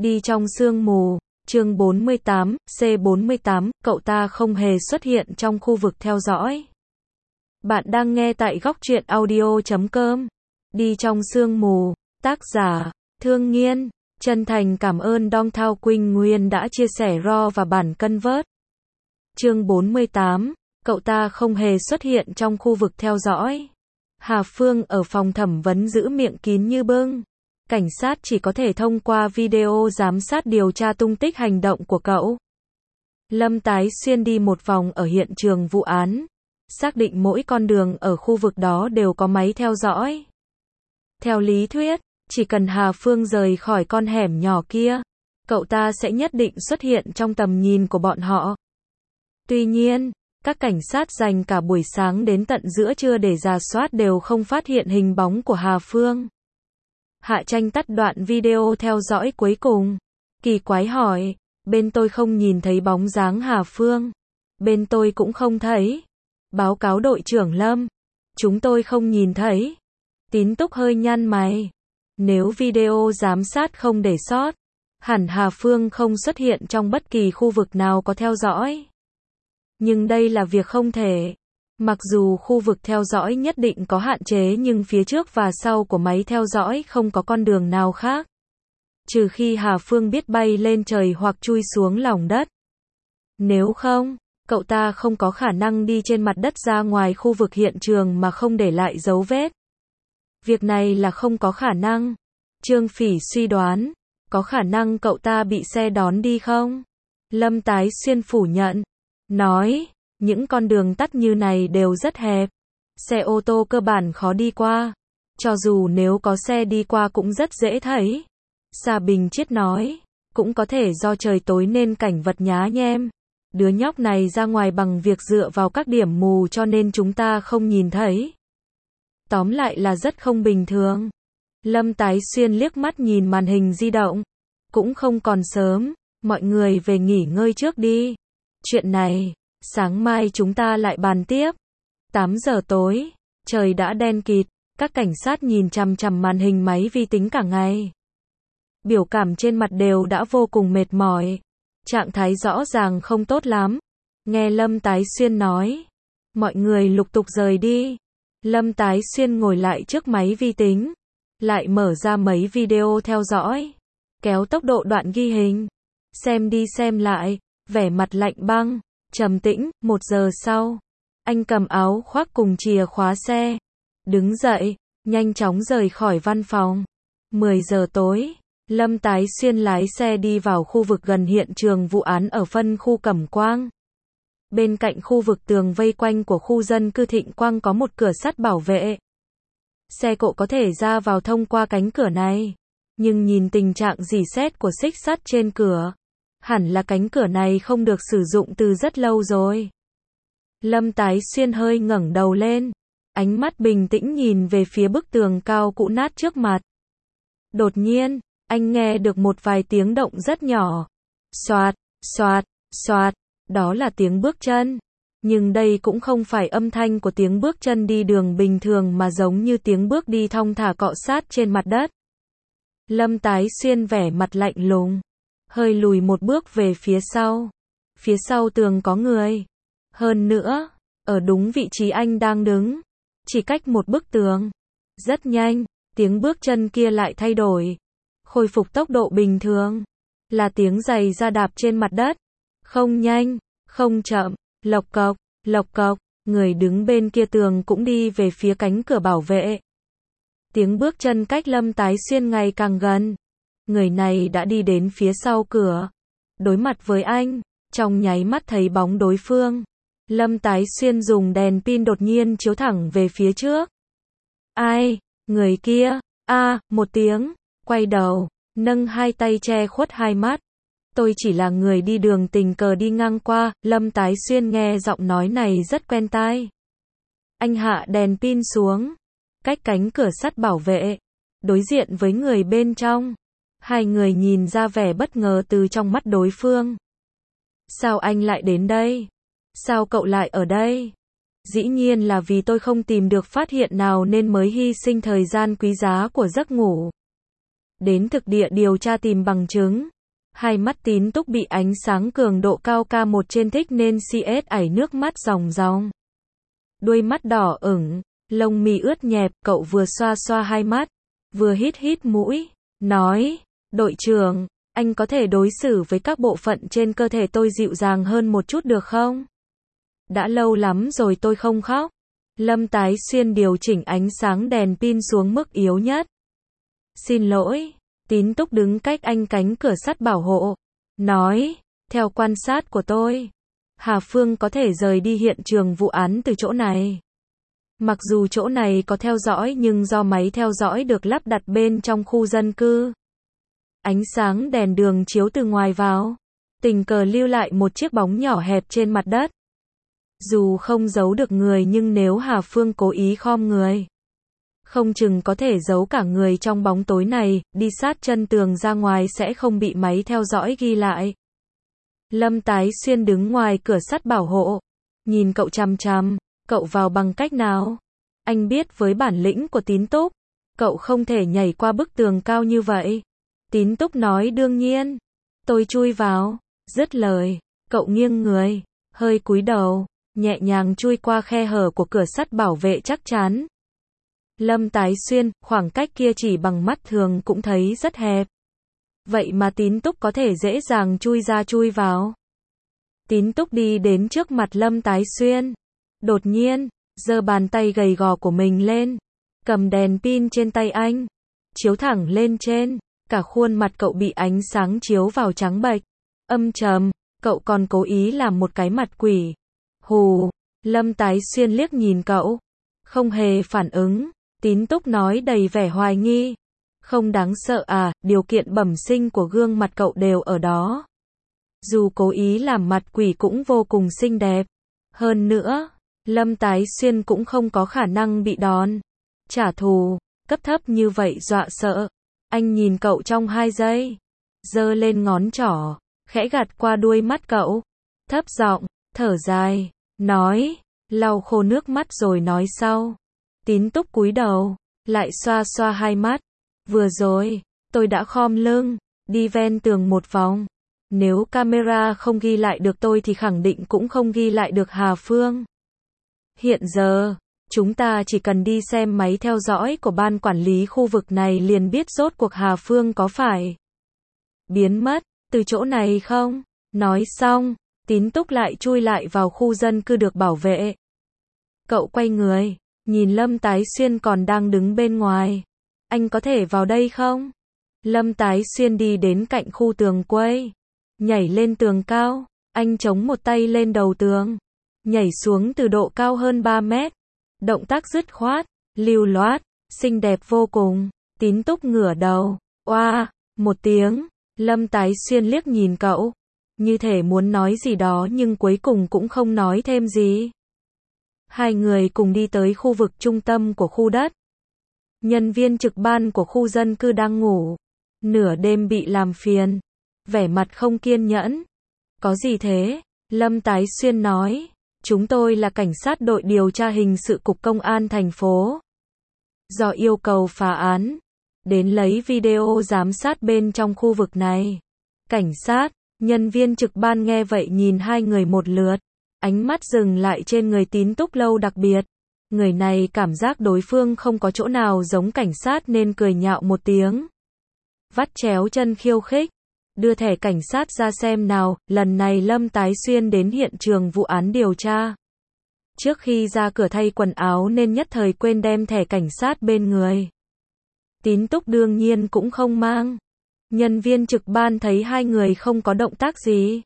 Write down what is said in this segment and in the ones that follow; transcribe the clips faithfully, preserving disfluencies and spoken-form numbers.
Đi trong sương mù, chương bốn mươi tám, C bốn mươi tám, cậu ta không hề xuất hiện trong khu vực theo dõi. Bạn đang nghe tại góc truyện audio chấm com. Đi trong sương mù, tác giả, Thương Nghiên, chân thành cảm ơn Dong Thao Quỳnh Nguyên đã chia sẻ raw và bản cân vớt. Chương bốn mươi tám, cậu ta không hề xuất hiện trong khu vực theo dõi. Hà Phương ở phòng thẩm vấn giữ miệng kín như bưng. Cảnh sát chỉ có thể thông qua video giám sát điều tra tung tích hành động của cậu. Lâm Tái Xuyên đi một vòng ở hiện trường vụ án, xác định mỗi con đường ở khu vực đó đều có máy theo dõi. Theo lý thuyết, chỉ cần Hà Phương rời khỏi con hẻm nhỏ kia, cậu ta sẽ nhất định xuất hiện trong tầm nhìn của bọn họ. Tuy nhiên, các cảnh sát dành cả buổi sáng đến tận giữa trưa để rà soát đều không phát hiện hình bóng của Hà Phương. Hạ Tranh tắt đoạn video theo dõi cuối cùng. Kỳ quái hỏi, bên tôi không nhìn thấy bóng dáng Hà Phương. Bên tôi cũng không thấy. Báo cáo đội trưởng Lâm. Chúng tôi không nhìn thấy. Tín Túc hơi nhăn mày. Nếu video giám sát không để sót, hẳn Hà Phương không xuất hiện trong bất kỳ khu vực nào có theo dõi. Nhưng đây là việc không thể. Mặc dù khu vực theo dõi nhất định có hạn chế nhưng phía trước và sau của máy theo dõi không có con đường nào khác. Trừ khi Hà Phương biết bay lên trời hoặc chui xuống lòng đất. Nếu không, cậu ta không có khả năng đi trên mặt đất ra ngoài khu vực hiện trường mà không để lại dấu vết. Việc này là không có khả năng. Trương Phỉ suy đoán, có khả năng cậu ta bị xe đón đi không? Lâm Tái Xuyên phủ nhận, nói, những con đường tắt như này đều rất hẹp. Xe ô tô cơ bản khó đi qua. Cho dù nếu có xe đi qua cũng rất dễ thấy. Sa Bình Chiết nói, cũng có thể do trời tối nên cảnh vật nhá nhem. Đứa nhóc này ra ngoài bằng việc dựa vào các điểm mù cho nên chúng ta không nhìn thấy. Tóm lại là rất không bình thường. Lâm Tái Xuyên liếc mắt nhìn màn hình di động. Cũng không còn sớm, mọi người về nghỉ ngơi trước đi. Chuyện này, sáng mai chúng ta lại bàn tiếp. tám giờ tối, trời đã đen kịt, các cảnh sát nhìn chằm chằm màn hình máy vi tính cả ngày. Biểu cảm trên mặt đều đã vô cùng mệt mỏi. Trạng thái rõ ràng không tốt lắm. Nghe Lâm Tái Xuyên nói, mọi người lục tục rời đi. Lâm Tái Xuyên ngồi lại trước máy vi tính, lại mở ra mấy video theo dõi, kéo tốc độ đoạn ghi hình, xem đi xem lại, vẻ mặt lạnh băng, trầm tĩnh. Một giờ sau, anh cầm áo khoác cùng chìa khóa xe, đứng dậy, nhanh chóng rời khỏi văn phòng. mười giờ tối, Lâm Tái Xuyên lái xe đi vào khu vực gần hiện trường vụ án ở phân khu Cẩm Quang. Bên cạnh khu vực tường vây quanh của khu dân cư Thịnh Quang có một cửa sắt bảo vệ. Xe cộ có thể ra vào thông qua cánh cửa này, nhưng nhìn tình trạng rỉ sét của xích sắt trên cửa, hẳn là cánh cửa này không được sử dụng từ rất lâu rồi. Lâm Tái Xuyên hơi ngẩng đầu lên, ánh mắt bình tĩnh nhìn về phía bức tường cao cũ nát trước mặt. Đột nhiên, anh nghe được một vài tiếng động rất nhỏ. Xoạt, xoạt, xoạt, đó là tiếng bước chân. Nhưng đây cũng không phải âm thanh của tiếng bước chân đi đường bình thường mà giống như tiếng bước đi thong thả cọ sát trên mặt đất. Lâm Tái Xuyên vẻ mặt lạnh lùng, hơi lùi một bước về phía sau. Phía sau tường có người. Hơn nữa, ở đúng vị trí anh đang đứng, chỉ cách một bức tường. Rất nhanh, tiếng bước chân kia lại thay đổi, khôi phục tốc độ bình thường. Là tiếng giày da đạp trên mặt đất. Không nhanh, không chậm, lộc cộc, lộc cộc, người đứng bên kia tường cũng đi về phía cánh cửa bảo vệ. Tiếng bước chân cách Lâm Tái Xuyên ngày càng gần. Người này đã đi đến phía sau cửa, đối mặt với anh, trong nháy mắt thấy bóng đối phương. Lâm Tái Xuyên dùng đèn pin đột nhiên chiếu thẳng về phía trước. Ai? Người kia? A, một tiếng, quay đầu, nâng hai tay che khuất hai mắt. Tôi chỉ là người đi đường tình cờ đi ngang qua. Lâm Tái Xuyên nghe giọng nói này rất quen tai. Anh hạ đèn pin xuống, cách cánh cửa sắt bảo vệ, đối diện với người bên trong. Hai người nhìn ra vẻ bất ngờ từ trong mắt đối phương. Sao anh lại đến đây? Sao cậu lại ở đây? Dĩ nhiên là vì tôi không tìm được phát hiện nào nên mới hy sinh thời gian quý giá của giấc ngủ. đến thực địa điều tra tìm bằng chứng. Hai mắt Tín Túc bị ánh sáng cường độ cao K một trên thích nên xê ét ảy nước mắt ròng ròng. Đuôi mắt đỏ ửng, lông mi ướt nhẹp, cậu vừa xoa xoa hai mắt, vừa hít hít mũi, nói, đội trưởng, anh có thể đối xử với các bộ phận trên cơ thể tôi dịu dàng hơn một chút được không? Đã lâu lắm rồi tôi không khóc. Lâm Tái Xuyên điều chỉnh ánh sáng đèn pin xuống mức yếu nhất. Xin lỗi, Tín Túc đứng cách anh cánh cửa sắt bảo hộ, nói, theo quan sát của tôi, Hà Phương có thể rời đi hiện trường vụ án từ chỗ này. Mặc dù chỗ này có theo dõi nhưng do máy theo dõi được lắp đặt bên trong khu dân cư. Ánh sáng đèn đường chiếu từ ngoài vào, tình cờ lưu lại một chiếc bóng nhỏ hẹp trên mặt đất. Dù không giấu được người nhưng nếu Hà Phương cố ý khom người, không chừng có thể giấu cả người trong bóng tối này, đi sát chân tường ra ngoài sẽ không bị máy theo dõi ghi lại. Lâm Tái Xuyên đứng ngoài cửa sắt bảo hộ, nhìn cậu chằm chằm, cậu vào bằng cách nào? Anh biết với bản lĩnh của Tín Túc, cậu không thể nhảy qua bức tường cao như vậy. Tín Túc nói đương nhiên, tôi chui vào, dứt lời, cậu nghiêng người, hơi cúi đầu, nhẹ nhàng chui qua khe hở của cửa sắt bảo vệ chắc chắn. Lâm Tái Xuyên, khoảng cách kia chỉ bằng mắt thường cũng thấy rất hẹp. Vậy mà Tín Túc có thể dễ dàng chui ra chui vào. Tín Túc đi đến trước mặt Lâm Tái Xuyên. Đột nhiên, giơ bàn tay gầy gò của mình lên, cầm đèn pin trên tay anh, chiếu thẳng lên trên, cả khuôn mặt cậu bị ánh sáng chiếu vào trắng bệch, âm trầm, cậu còn cố ý làm một cái mặt quỷ. Hù, Lâm Tái Xuyên liếc nhìn cậu, không hề phản ứng. Tín Túc nói đầy vẻ hoài nghi, không đáng sợ à, điều kiện bẩm sinh của gương mặt cậu đều ở đó. Dù cố ý làm mặt quỷ cũng vô cùng xinh đẹp. Hơn nữa, Lâm Tái Xuyên cũng không có khả năng bị đòn trả thù, cấp thấp như vậy dọa sợ. Anh nhìn cậu trong hai giây, giơ lên ngón trỏ, khẽ gạt qua đuôi mắt cậu, thấp giọng, thở dài, nói, lau khô nước mắt rồi nói sau. Tín Túc cúi đầu, lại xoa xoa hai mắt. Vừa rồi, tôi đã khom lưng, đi ven tường một vòng. Nếu camera không ghi lại được tôi thì khẳng định cũng không ghi lại được Hà Phương. Hiện giờ, chúng ta chỉ cần đi xem máy theo dõi của ban quản lý khu vực này liền biết rốt cuộc Hà Phương có phải biến mất từ chỗ này không? Nói xong, Tín Túc lại chui lại vào khu dân cư được bảo vệ. Cậu quay người, nhìn Lâm Tái Xuyên còn đang đứng bên ngoài. Anh có thể vào đây không? Lâm Tái Xuyên đi đến cạnh khu tường quây, nhảy lên tường cao, anh chống một tay lên đầu tường, nhảy xuống từ độ cao hơn ba mét. Động tác dứt khoát, lưu loát, xinh đẹp vô cùng. Tín Túc ngửa đầu, oa, một tiếng. Lâm Tái Xuyên liếc nhìn cậu, như thể muốn nói gì đó nhưng cuối cùng cũng không nói thêm gì. Hai người cùng đi tới khu vực trung tâm của khu đất. Nhân viên trực ban của khu dân cư đang ngủ, nửa đêm bị làm phiền, vẻ mặt không kiên nhẫn. Có gì thế? Lâm Tái Xuyên nói, chúng tôi là cảnh sát đội điều tra hình sự cục công an thành phố. Do yêu cầu phá án, đến lấy video giám sát bên trong khu vực này. Cảnh sát, nhân viên trực ban nghe vậy nhìn hai người một lượt, ánh mắt dừng lại trên người Tín Túc lâu đặc biệt. Người này cảm giác đối phương không có chỗ nào giống cảnh sát nên cười nhạo một tiếng. Vắt chéo chân khiêu khích, đưa thẻ cảnh sát ra xem nào. Lần này Lâm Tái Xuyên đến hiện trường vụ án điều tra. Trước khi ra cửa thay quần áo nên nhất thời quên đem thẻ cảnh sát bên người. Tín Túc đương nhiên cũng không mang. Nhân viên trực ban thấy hai người không có động tác gì,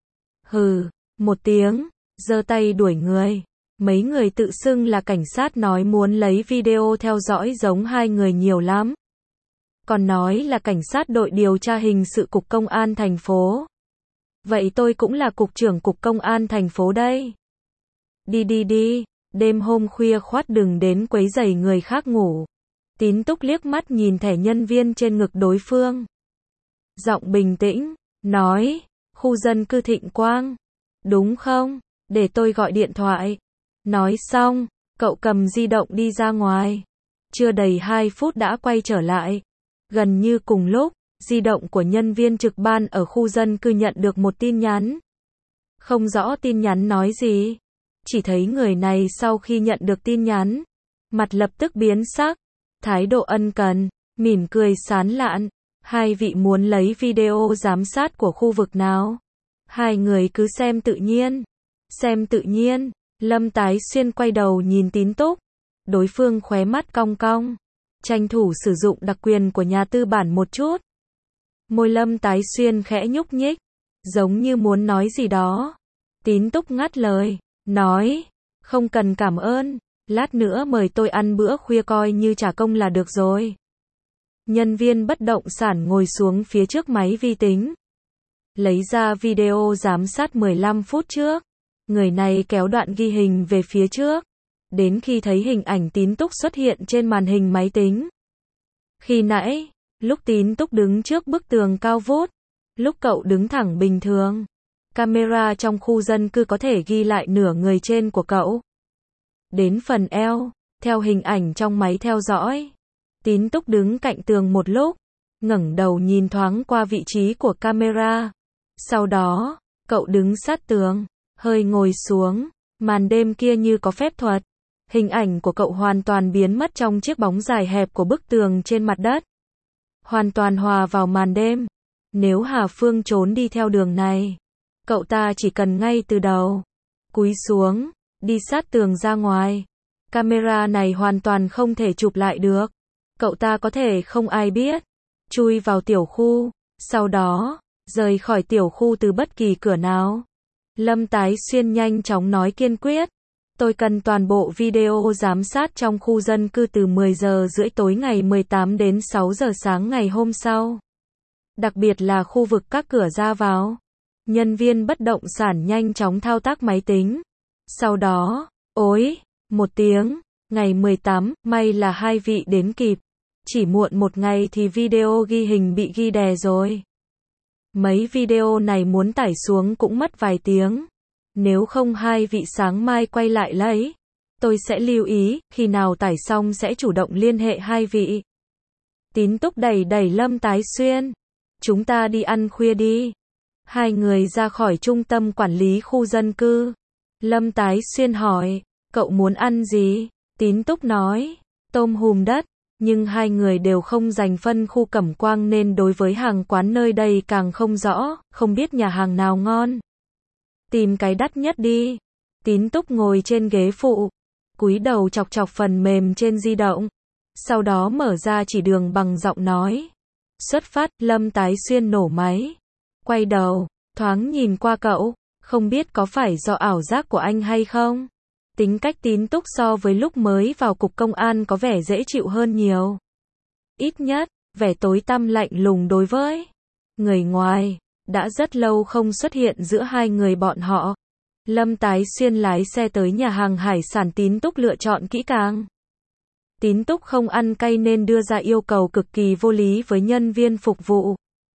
hừ, một tiếng, giơ tay đuổi người. Mấy người tự xưng là cảnh sát nói muốn lấy video theo dõi giống hai người nhiều lắm. Còn nói là cảnh sát đội điều tra hình sự cục công an thành phố. Vậy tôi cũng là cục trưởng cục công an thành phố đây. Đi đi đi, đêm hôm khuya khoắt đừng đến quấy rầy người khác ngủ. Tín Túc liếc mắt nhìn thẻ nhân viên trên ngực đối phương. Giọng bình tĩnh, nói, khu dân cư Thịnh Quang. Đúng không? Để tôi gọi điện thoại. Nói xong, cậu cầm di động đi ra ngoài. Chưa đầy hai phút đã quay trở lại. Gần như cùng lúc, di động của nhân viên trực ban ở khu dân cư nhận được một tin nhắn. Không rõ tin nhắn nói gì. Chỉ thấy người này sau khi nhận được tin nhắn, mặt lập tức biến sắc, thái độ ân cần, mỉm cười sán lạn. Hai vị muốn lấy video giám sát của khu vực nào? Hai người cứ xem tự nhiên. Xem tự nhiên. Lâm Tái Xuyên quay đầu nhìn Tín Túc. Đối phương khóe mắt cong cong. Tranh thủ sử dụng đặc quyền của nhà tư bản một chút. Môi Lâm Tái Xuyên khẽ nhúc nhích. Giống như muốn nói gì đó. Tín Túc ngắt lời. Nói. Không cần cảm ơn. Lát nữa mời tôi ăn bữa khuya coi như trả công là được rồi. Nhân viên bất động sản ngồi xuống phía trước máy vi tính. Lấy ra video giám sát mười lăm phút trước. Người này kéo đoạn ghi hình về phía trước. Đến khi thấy hình ảnh Tín Túc xuất hiện trên màn hình máy tính. Khi nãy, lúc Tín Túc đứng trước bức tường cao vút, lúc cậu đứng thẳng bình thường, camera trong khu dân cư có thể ghi lại nửa người trên của cậu. Đến phần eo, theo hình ảnh trong máy theo dõi, Tín Túc đứng cạnh tường một lúc, ngẩng đầu nhìn thoáng qua vị trí của camera. Sau đó, cậu đứng sát tường, hơi ngồi xuống, màn đêm kia như có phép thuật. Hình ảnh của cậu hoàn toàn biến mất trong chiếc bóng dài hẹp của bức tường trên mặt đất. Hoàn toàn hòa vào màn đêm. Nếu Hà Phương trốn đi theo đường này, cậu ta chỉ cần ngay từ đầu cúi xuống, đi sát tường ra ngoài. Camera này hoàn toàn không thể chụp lại được. Cậu ta có thể không ai biết, chui vào tiểu khu, sau đó rời khỏi tiểu khu từ bất kỳ cửa nào. Lâm Tái Xuyên nhanh chóng nói kiên quyết. Tôi cần toàn bộ video giám sát trong khu dân cư từ mười giờ rưỡi tối ngày mười tám đến sáu giờ sáng ngày hôm sau. Đặc biệt là khu vực các cửa ra vào. Nhân viên bất động sản nhanh chóng thao tác máy tính. Sau đó, ối, một tiếng, ngày mười tám, may là hai vị đến kịp. Chỉ muộn một ngày thì video ghi hình bị ghi đè rồi. Mấy video này muốn tải xuống cũng mất vài tiếng. Nếu không hai vị sáng mai quay lại lấy. Tôi sẽ lưu ý, khi nào tải xong sẽ chủ động liên hệ hai vị. Tín Túc đẩy đẩy Lâm Tái Xuyên. Chúng ta đi ăn khuya đi. Hai người ra khỏi trung tâm quản lý khu dân cư. Lâm Tái Xuyên hỏi, cậu muốn ăn gì? Tín Túc nói, tôm hùm đất. Nhưng hai người đều không dành phân khu Cẩm Quang nên đối với hàng quán nơi đây càng không rõ, không biết nhà hàng nào ngon. Tìm cái đắt nhất đi. Tín Túc ngồi trên ghế phụ, cúi đầu chọc chọc phần mềm trên di động. Sau đó mở ra chỉ đường bằng giọng nói. Xuất phát. Lâm Tái Xuyên nổ máy. Quay đầu, thoáng nhìn qua cậu, không biết có phải do ảo giác của anh hay không. Tính cách Tín Túc so với lúc mới vào cục công an có vẻ dễ chịu hơn nhiều. Ít nhất, vẻ tối tăm lạnh lùng đối với người ngoài, đã rất lâu không xuất hiện giữa hai người bọn họ. Lâm Tái Xuyên lái xe tới nhà hàng hải sản Tín Túc lựa chọn kỹ càng. Tín Túc không ăn cay nên đưa ra yêu cầu cực kỳ vô lý với nhân viên phục vụ.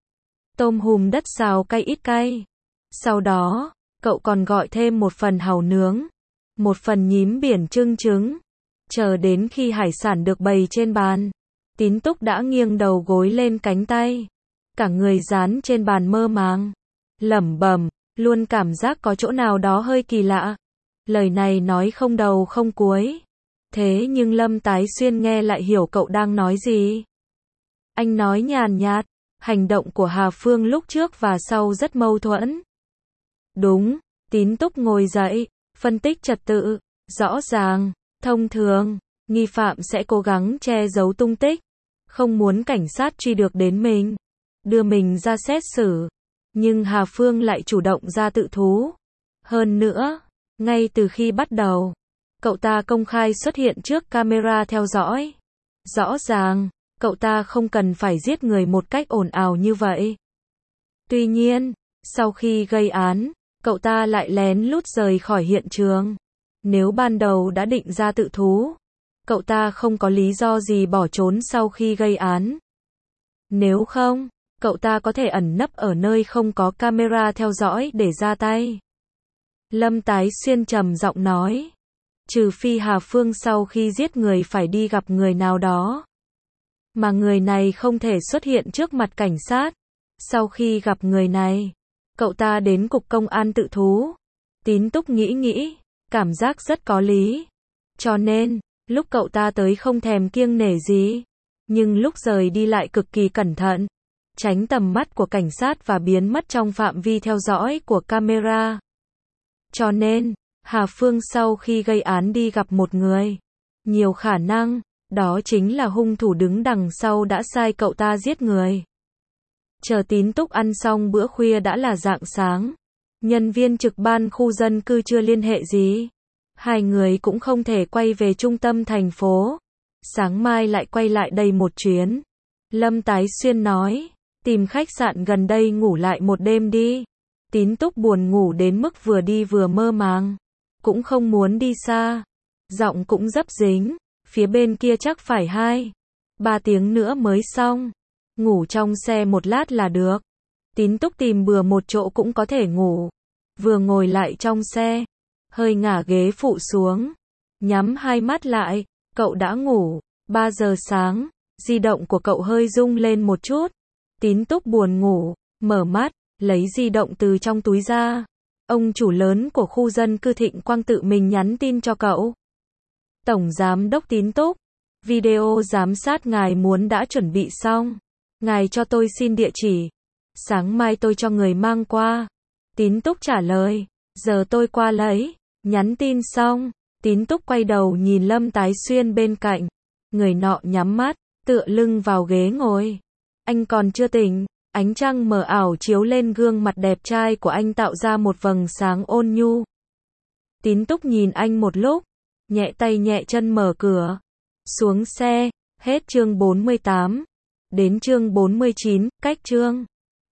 Tôm hùm đất xào cay ít cay. Sau đó, cậu còn gọi thêm một phần hàu nướng, một phần nhím biển trưng trứng. Chờ đến khi hải sản được bày trên bàn, Tín Túc đã nghiêng đầu gối lên cánh tay, cả người dán trên bàn mơ màng, lẩm bẩm, luôn cảm giác có chỗ nào đó hơi kỳ lạ. Lời này nói không đầu không cuối. Thế nhưng Lâm Tái Xuyên nghe lại hiểu cậu đang nói gì. Anh nói nhàn nhạt, hành động của Hà Phương lúc trước và sau rất mâu thuẫn. Đúng, Tín Túc ngồi dậy, phân tích trật tự, rõ ràng, thông thường, nghi phạm sẽ cố gắng che giấu tung tích, không muốn cảnh sát truy được đến mình, đưa mình ra xét xử. Nhưng Hà Phương lại chủ động ra tự thú. Hơn nữa, ngay từ khi bắt đầu, cậu ta công khai xuất hiện trước camera theo dõi. Rõ ràng, cậu ta không cần phải giết người một cách ồn ào như vậy. Tuy nhiên, sau khi gây án, cậu ta lại lén lút rời khỏi hiện trường. Nếu ban đầu đã định ra tự thú, cậu ta không có lý do gì bỏ trốn sau khi gây án. Nếu không, cậu ta có thể ẩn nấp ở nơi không có camera theo dõi để ra tay. Lâm Tái Xuyên trầm giọng nói. Trừ phi Hà Phương sau khi giết người phải đi gặp người nào đó. mà người này không thể xuất hiện trước mặt cảnh sát. Sau khi gặp người này, cậu ta đến cục công an tự thú. Tín Túc nghĩ nghĩ, cảm giác rất có lý. Cho nên, lúc cậu ta tới không thèm kiêng nể gì, nhưng lúc rời đi lại cực kỳ cẩn thận, tránh tầm mắt của cảnh sát và biến mất trong phạm vi theo dõi của camera. Cho nên, Hà Phương sau khi gây án đi gặp một người, nhiều khả năng, đó chính là hung thủ đứng đằng sau đã sai cậu ta giết người. Chờ Tín Túc ăn xong bữa khuya đã là rạng sáng. Nhân viên trực ban khu dân cư chưa liên hệ gì. Hai người cũng không thể quay về trung tâm thành phố. Sáng mai lại quay lại đây một chuyến. Lâm Tái Xuyên nói, tìm khách sạn gần đây ngủ lại một đêm đi. Tín Túc buồn ngủ đến mức vừa đi vừa mơ màng. Cũng không muốn đi xa. Giọng cũng dấp dính. Phía bên kia chắc phải hai, ba tiếng nữa mới xong. Ngủ trong xe một lát là được. Tín Túc tìm bừa một chỗ cũng có thể ngủ. Vừa ngồi lại trong xe, hơi ngả ghế phụ xuống, nhắm hai mắt lại, cậu đã ngủ. Ba giờ sáng, di động của cậu hơi rung lên một chút. Tín Túc buồn ngủ, mở mắt, lấy di động từ trong túi ra. Ông chủ lớn của khu dân cư Thịnh Quang tự mình nhắn tin cho cậu. Tổng Giám đốc Tín Túc, video giám sát ngài muốn đã chuẩn bị xong. Ngài cho tôi xin địa chỉ. Sáng mai tôi cho người mang qua. Tín Túc trả lời, giờ tôi qua lấy. Nhắn tin xong, Tín Túc quay đầu nhìn Lâm Tái Xuyên bên cạnh. Người nọ nhắm mắt, tựa lưng vào ghế ngồi. Anh còn chưa tỉnh. Ánh trăng mờ ảo chiếu lên gương mặt đẹp trai của anh tạo ra một vầng sáng ôn nhu. Tín Túc nhìn anh một lúc, nhẹ tay nhẹ chân mở cửa. Xuống xe, hết chương bốn mươi tám. Đến chương bốn mươi chín, cách chương.